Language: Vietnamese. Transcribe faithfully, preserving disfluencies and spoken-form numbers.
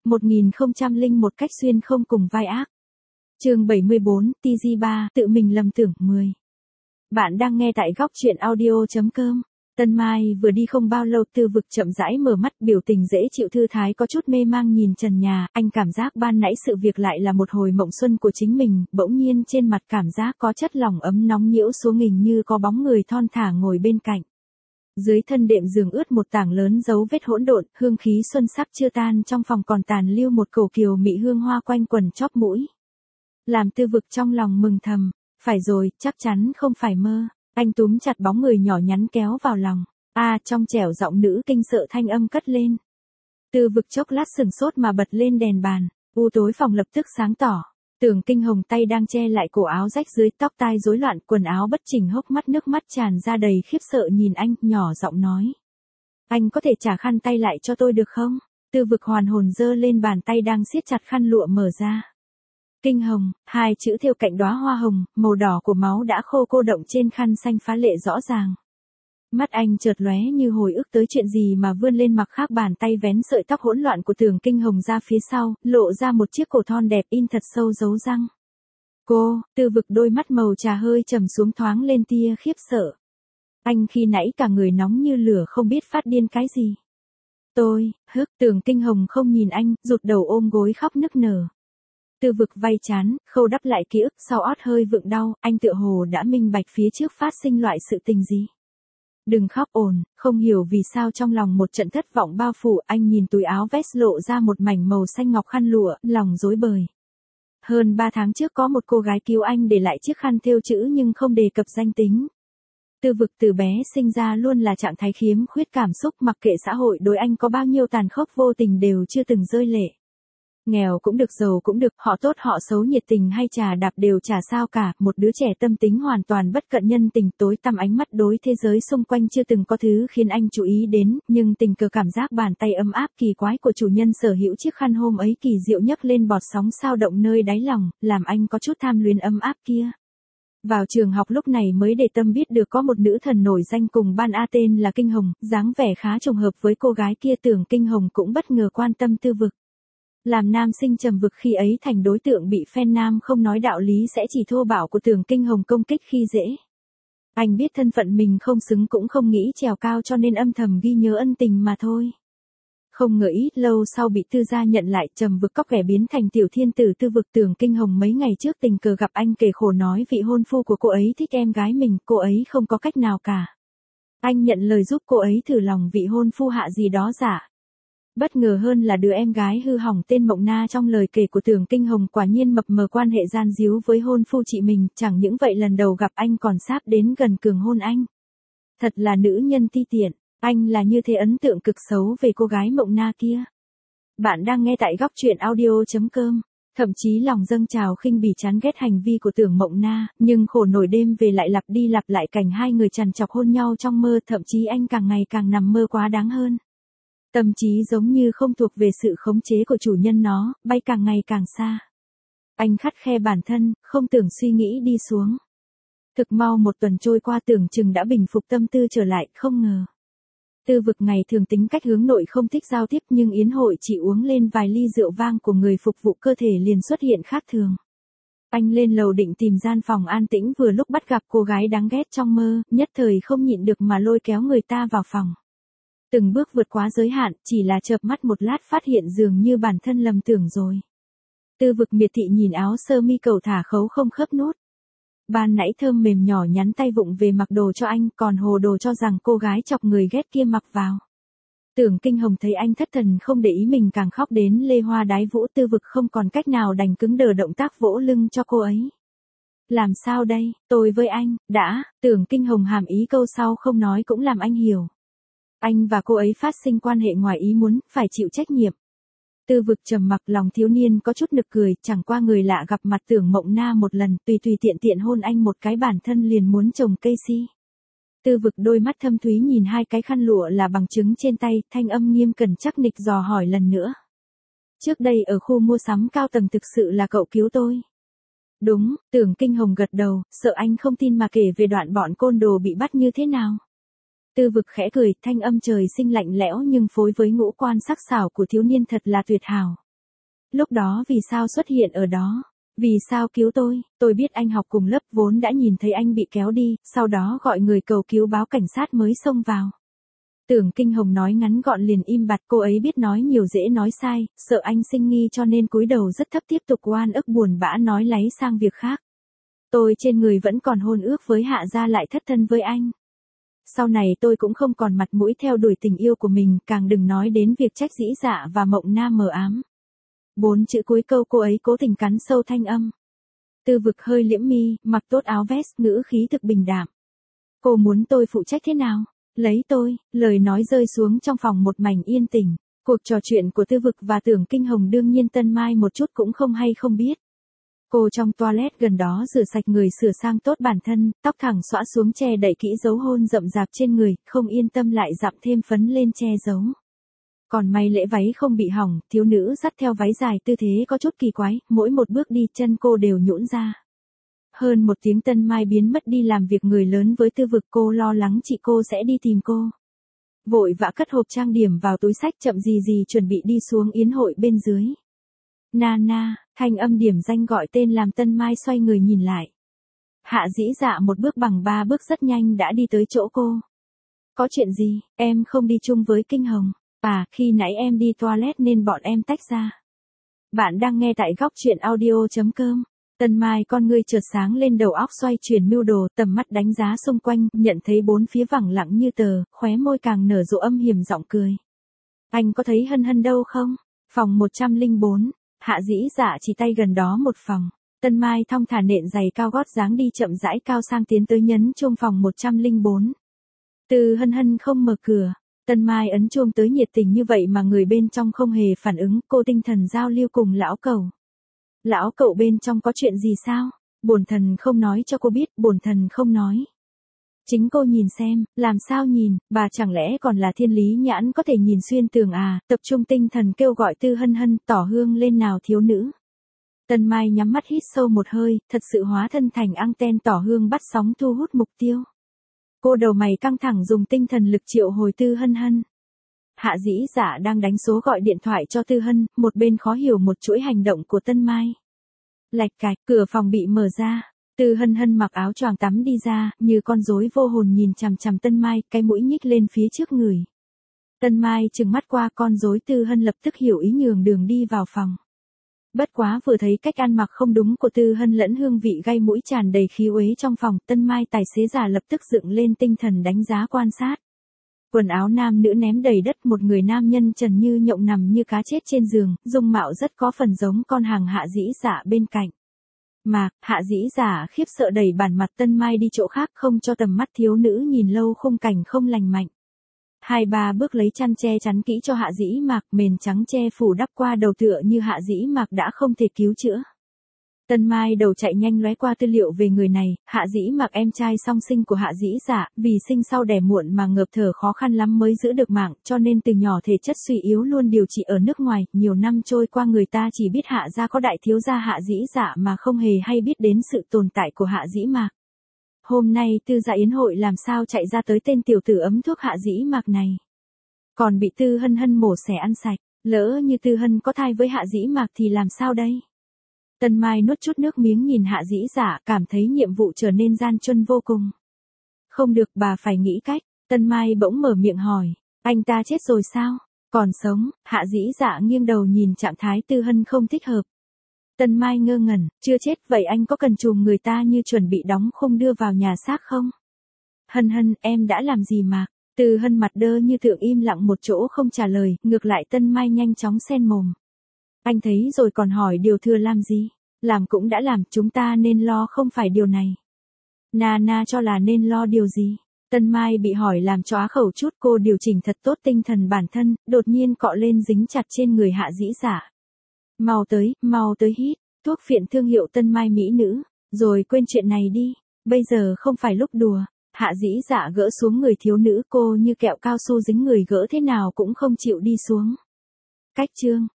một nghìn không trăm lẻ một cách xuyên không cùng vai ác. Chương bảy mươi bốn, tê giê ba, tự mình lầm tưởng mười. Bạn đang nghe tại góc truyện audio chấm com. Tân Mai vừa đi không bao lâu, Tư Vực chậm rãi mở mắt, biểu tình dễ chịu thư thái, có chút mê mang nhìn trần nhà. Anh cảm giác ban nãy sự việc lại là một hồi mộng xuân của chính mình, bỗng nhiên trên mặt cảm giác có chất lỏng ấm nóng nhiễu xuống, hình như có bóng người thon thả ngồi bên cạnh. Dưới thân đệm giường ướt một tảng lớn dấu vết hỗn độn, hương khí xuân sắc chưa tan, trong phòng còn tàn lưu một cầu kiều mị hương hoa quanh quần chóp mũi. Làm Tư Vực trong lòng mừng thầm, phải rồi, chắc chắn không phải mơ. Anh túm chặt bóng người nhỏ nhắn kéo vào lòng. A, à, trong trẻo giọng nữ kinh sợ thanh âm cất lên. Tư Vực chốc lát sừng sốt mà bật lên đèn bàn, u tối phòng lập tức sáng tỏ. Tưởng Kinh Hồng tay đang che lại cổ áo rách dưới, tóc tai rối loạn, quần áo bất chỉnh, hốc mắt nước mắt tràn ra đầy khiếp sợ nhìn anh, nhỏ giọng nói: "Anh có thể trả khăn tay lại cho tôi được không?" Tư Vực hoàn hồn giơ lên bàn tay đang siết chặt khăn lụa mở ra. Kinh Hồng, hai chữ thêu cạnh đóa hoa hồng, màu đỏ của máu đã khô cô động trên khăn xanh phá lệ rõ ràng. Mắt anh chợt lóe như hồi ức tới chuyện gì mà vươn lên mặc khác bàn tay vén sợi tóc hỗn loạn của Tưởng Kinh Hồng ra phía sau, lộ ra một chiếc cổ thon đẹp in thật sâu dấu răng. Cô, Tư Vực đôi mắt màu trà hơi trầm xuống, thoáng lên tia khiếp sợ. Anh khi nãy cả người nóng như lửa, không biết phát điên cái gì. Tôi, hức, Tưởng Kinh Hồng không nhìn anh, rụt đầu ôm gối khóc nức nở. Tư Vực vay chán, khâu đắp lại ký ức, sau ót hơi vượng đau, anh tựa hồ đã minh bạch phía trước phát sinh loại sự tình gì. Đừng khóc ồn, không hiểu vì sao trong lòng một trận thất vọng bao phủ, anh nhìn túi áo vest lộ ra một mảnh màu xanh ngọc khăn lụa, lòng rối bời. Hơn ba tháng trước có một cô gái cứu anh để lại chiếc khăn thêu chữ nhưng không đề cập danh tính. Tư Vực từ bé sinh ra luôn là trạng thái khiếm khuyết cảm xúc, mặc kệ xã hội đối anh có bao nhiêu tàn khốc vô tình đều chưa từng rơi lệ. Nghèo cũng được, giàu cũng được, họ tốt họ xấu, nhiệt tình hay trà đạp đều chả sao cả, một đứa trẻ tâm tính hoàn toàn bất cận nhân tình, tối tăm ánh mắt đối thế giới xung quanh chưa từng có thứ khiến anh chú ý đến, nhưng tình cờ cảm giác bàn tay ấm áp kỳ quái của chủ nhân sở hữu chiếc khăn hôm ấy kỳ diệu nhấc lên bọt sóng sao động nơi đáy lòng, làm anh có chút tham luyến ấm áp kia. Vào trường học lúc này mới để tâm biết được có một nữ thần nổi danh cùng ban A tên là Kinh Hồng, dáng vẻ khá trùng hợp với cô gái kia. Tưởng Kinh Hồng cũng bất ngờ quan tâm Tư Vực. Làm nam sinh trầm vực khi ấy thành đối tượng bị fan nam không nói đạo lý sẽ chỉ thô bạo của Tưởng Kinh Hồng công kích khi dễ. Anh biết thân phận mình không xứng cũng không nghĩ trèo cao cho nên âm thầm ghi nhớ ân tình mà thôi. Không ngờ ít lâu sau bị Tư gia nhận lại, trầm vực cóc ghẻ biến thành tiểu thiên tử Tư Vực. Tưởng Kinh Hồng mấy ngày trước tình cờ gặp anh kể khổ nói vị hôn phu của cô ấy thích em gái mình, cô ấy không có cách nào cả. Anh nhận lời giúp cô ấy thử lòng vị hôn phu hạ gì đó giả. Bất ngờ hơn là đứa em gái hư hỏng tên Mộng Na trong lời kể của Tưởng Kinh Hồng quả nhiên mập mờ quan hệ gian díu với hôn phu chị mình, chẳng những vậy lần đầu gặp anh còn sáp đến gần cường hôn anh. Thật là nữ nhân ti tiện, anh là như thế ấn tượng cực xấu về cô gái Mộng Na kia. Bạn đang nghe tại góc truyện audio chấm com. Thậm chí lòng dâng trào khinh bỉ chán ghét hành vi của Tưởng Mộng Na, nhưng khổ nổi đêm về lại lặp đi lặp lại cảnh hai người trằn trọc hôn nhau trong mơ, thậm chí anh càng ngày càng nằm mơ quá đáng hơn. Tâm trí giống như không thuộc về sự khống chế của chủ nhân nó, bay càng ngày càng xa. Anh khắt khe bản thân, không tưởng suy nghĩ đi xuống. Thực mau một tuần trôi qua, tưởng chừng đã bình phục tâm tư trở lại, không ngờ. Tư Vực ngày thường tính cách hướng nội không thích giao tiếp, nhưng yến hội chỉ uống lên vài ly rượu vang của người phục vụ cơ thể liền xuất hiện khác thường. Anh lên lầu định tìm gian phòng an tĩnh, vừa lúc bắt gặp cô gái đáng ghét trong mơ, nhất thời không nhịn được mà lôi kéo người ta vào phòng. Từng bước vượt quá giới hạn, chỉ là chợp mắt một lát phát hiện dường như bản thân lầm tưởng rồi. Tư Vực miệt thị nhìn áo sơ mi cầu thả khấu không khớp nút. Ban nãy thơm mềm nhỏ nhắn tay vụng về mặc đồ cho anh, còn hồ đồ cho rằng cô gái chọc người ghét kia mặc vào. Tưởng Kinh Hồng thấy anh thất thần không để ý mình càng khóc đến lê hoa đái vũ. Tư Vực không còn cách nào đành cứng đờ động tác vỗ lưng cho cô ấy. Làm sao đây, tôi với anh, đã, Tưởng Kinh Hồng hàm ý câu sau không nói cũng làm anh hiểu. Anh và cô ấy phát sinh quan hệ ngoài ý muốn, phải chịu trách nhiệm. Tư Vực trầm mặc, lòng thiếu niên có chút nực cười, chẳng qua người lạ gặp mặt Tưởng Mộng Na một lần, tùy tùy tiện tiện hôn anh một cái bản thân liền muốn trồng cây si. Tư Vực đôi mắt thâm thúy nhìn hai cái khăn lụa là bằng chứng trên tay, thanh âm nghiêm cẩn chắc nịch dò hỏi lần nữa. Trước đây ở khu mua sắm cao tầng thực sự là cậu cứu tôi. Đúng, Tưởng Kinh Hồng gật đầu, sợ anh không tin mà kể về đoạn bọn côn đồ bị bắt như thế nào. Tư Vực khẽ cười, thanh âm trời sinh lạnh lẽo nhưng phối với ngũ quan sắc sảo của thiếu niên thật là tuyệt hảo. lúc đó vì sao xuất hiện ở đó? Vì sao cứu tôi? Tôi biết anh học cùng lớp vốn đã nhìn thấy anh bị kéo đi, sau đó gọi người cầu cứu báo cảnh sát mới xông vào. Tưởng Kinh Hồng nói ngắn gọn liền im bặt, cô ấy biết nói nhiều dễ nói sai, sợ anh sinh nghi cho nên cúi đầu rất thấp tiếp tục oan ức buồn bã nói láy sang việc khác. Tôi trên người vẫn còn hôn ước với Hạ gia lại thất thân với anh. Sau này tôi cũng không còn mặt mũi theo đuổi tình yêu của mình, càng đừng nói đến việc trách Dĩ Dạ và Mộng Nam mờ ám. Bốn chữ cuối câu cô ấy cố tình cắn sâu thanh âm. Tư Vực hơi liễm mi, mặc tốt áo vest, ngữ khí thực bình đạm. Cô muốn tôi phụ trách thế nào? Lấy tôi, lời nói rơi xuống trong phòng một mảnh yên tĩnh. Cuộc trò chuyện của Tư Vực và Tưởng Kinh Hồng đương nhiên Tân Mai một chút cũng không hay không biết. Cô trong toilet gần đó rửa sạch người sửa sang tốt bản thân, tóc thẳng xõa xuống che đậy kỹ dấu hôn rậm rạp trên người, không yên tâm lại dặm thêm phấn lên che giấu. Còn may lễ váy không bị hỏng, thiếu nữ dắt theo váy dài tư thế có chút kỳ quái, mỗi một bước đi chân cô đều nhũn ra. Hơn một tiếng Tân Mai biến mất đi làm việc người lớn với Tư Vực, cô lo lắng chị cô sẽ đi tìm cô. Vội vã cất hộp trang điểm vào túi xách chậm gì gì chuẩn bị đi xuống yến hội bên dưới. Nana, thanh âm điểm danh gọi tên làm Tân Mai xoay người nhìn lại. Hạ Dĩ Dạ một bước bằng ba bước rất nhanh đã đi tới chỗ cô. Có chuyện gì, em không đi chung với Kinh Hồng. À, khi nãy em đi toilet nên bọn em tách ra. Bạn đang nghe tại góc truyện audio chấm com. Tân Mai con ngươi chợt sáng lên, đầu óc xoay chuyển mưu đồ, tầm mắt đánh giá xung quanh, nhận thấy bốn phía vắng lặng như tờ, khóe môi càng nở rộ âm hiểm giọng cười. Anh có thấy Hân Hân đâu không? Phòng một trăm lẻ bốn, Hạ Dĩ Dạ chỉ tay gần đó một phòng. Tân Mai thong thả nện giày cao gót dáng đi chậm rãi cao sang tiến tới nhấn chuông phòng một trăm lẻ bốn. Từ Hân Hân không mở cửa. Tân Mai ấn chuông tới nhiệt tình như vậy mà người bên trong không hề phản ứng, cô tinh thần giao lưu cùng lão cẩu. Lão cậu bên trong có chuyện gì sao? Bổn thần không nói cho cô biết, bổn thần không nói. Chính cô nhìn xem, làm sao nhìn, bà chẳng lẽ còn là thiên lý nhãn có thể nhìn xuyên tường à? Tập trung tinh thần kêu gọi Tư Hân Hân, tỏ hương lên nào thiếu nữ. Tân Mai nhắm mắt hít sâu một hơi, thật sự hóa thân thành anten tỏ hương bắt sóng thu hút mục tiêu. Cô đầu mày căng thẳng dùng tinh thần lực triệu hồi Tư Hân Hân. Hạ Dĩ Dạ đang đánh số gọi điện thoại cho Tư Hân, một bên khó hiểu một chuỗi hành động của Tân Mai. Lạch cạch, cửa phòng bị mở ra. Tư Hân Hân mặc áo choàng tắm đi ra, như con rối vô hồn nhìn chằm chằm Tân Mai, cái mũi nhích lên phía trước người. Tân Mai trừng mắt qua con rối, Tư Hân lập tức hiểu ý nhường đường đi vào phòng. Bất quá vừa thấy cách ăn mặc không đúng của Tư Hân lẫn hương vị gai mũi tràn đầy khí uế trong phòng, Tân Mai tài xế già lập tức dựng lên tinh thần đánh giá quan sát. Quần áo nam nữ ném đầy đất, một người nam nhân trần như nhộng nằm như cá chết trên giường, dung mạo rất có phần giống con hàng Hạ Dĩ Dạ bên cạnh. Mà, Hạ Dĩ Dạ khiếp sợ đẩy bản mặt Tân Mai đi chỗ khác, không cho tầm mắt thiếu nữ nhìn lâu khung cảnh không lành mạnh. Hai ba bước lấy chăn che chắn kỹ cho Hạ Dĩ Mạc, mền trắng che phủ đắp qua đầu tựa như Hạ Dĩ Mạc đã không thể cứu chữa. Tân Mai đầu chạy nhanh lóe qua tư liệu về người này, Hạ Dĩ Mạc em trai song sinh của Hạ Dĩ Dạ, vì sinh sau đẻ muộn mà ngợp thở khó khăn lắm mới giữ được mạng, cho nên từ nhỏ thể chất suy yếu luôn điều trị ở nước ngoài, nhiều năm trôi qua người ta chỉ biết Hạ gia có đại thiếu gia Hạ Dĩ Dạ mà không hề hay biết đến sự tồn tại của Hạ Dĩ Mạc. Hôm nay Tư gia yến hội làm sao chạy ra tới tên tiểu tử ấm thuốc Hạ Dĩ Mạc này. Còn bị Tư Hân Hân mổ xẻ ăn sạch, lỡ như Tư Hân có thai với Hạ Dĩ Mạc thì làm sao đây? Tân Mai nuốt chút nước miếng nhìn Hạ Dĩ Dạ, cảm thấy nhiệm vụ trở nên gian truân vô cùng. Không được, bà phải nghĩ cách. Tân Mai bỗng mở miệng hỏi, anh ta chết rồi sao? Còn sống? Hạ Dĩ Dạ nghiêng đầu nhìn trạng thái Tư Hân không thích hợp. Tân Mai ngơ ngẩn, chưa chết, vậy anh có cần chùm người ta như chuẩn bị đóng khung đưa vào nhà xác không? Hân Hân, em đã làm gì mà? Tư Hân mặt đơ như tượng im lặng một chỗ không trả lời, ngược lại Tân Mai nhanh chóng xen mồm. Anh thấy rồi còn hỏi điều thừa làm gì? Làm cũng đã làm, chúng ta nên lo không phải điều này. Nana cho là nên lo điều gì? Tân Mai bị hỏi làm cho á khẩu chút, cô điều chỉnh thật tốt tinh thần bản thân, đột nhiên cọ lên dính chặt trên người Hạ Dĩ Dạ. Mau tới, mau tới hít, thuốc phiện thương hiệu Tân Mai mỹ nữ, rồi quên chuyện này đi, bây giờ không phải lúc đùa. Hạ Dĩ Dạ gỡ xuống người thiếu nữ, cô như kẹo cao su dính người, gỡ thế nào cũng không chịu đi xuống. Cách chương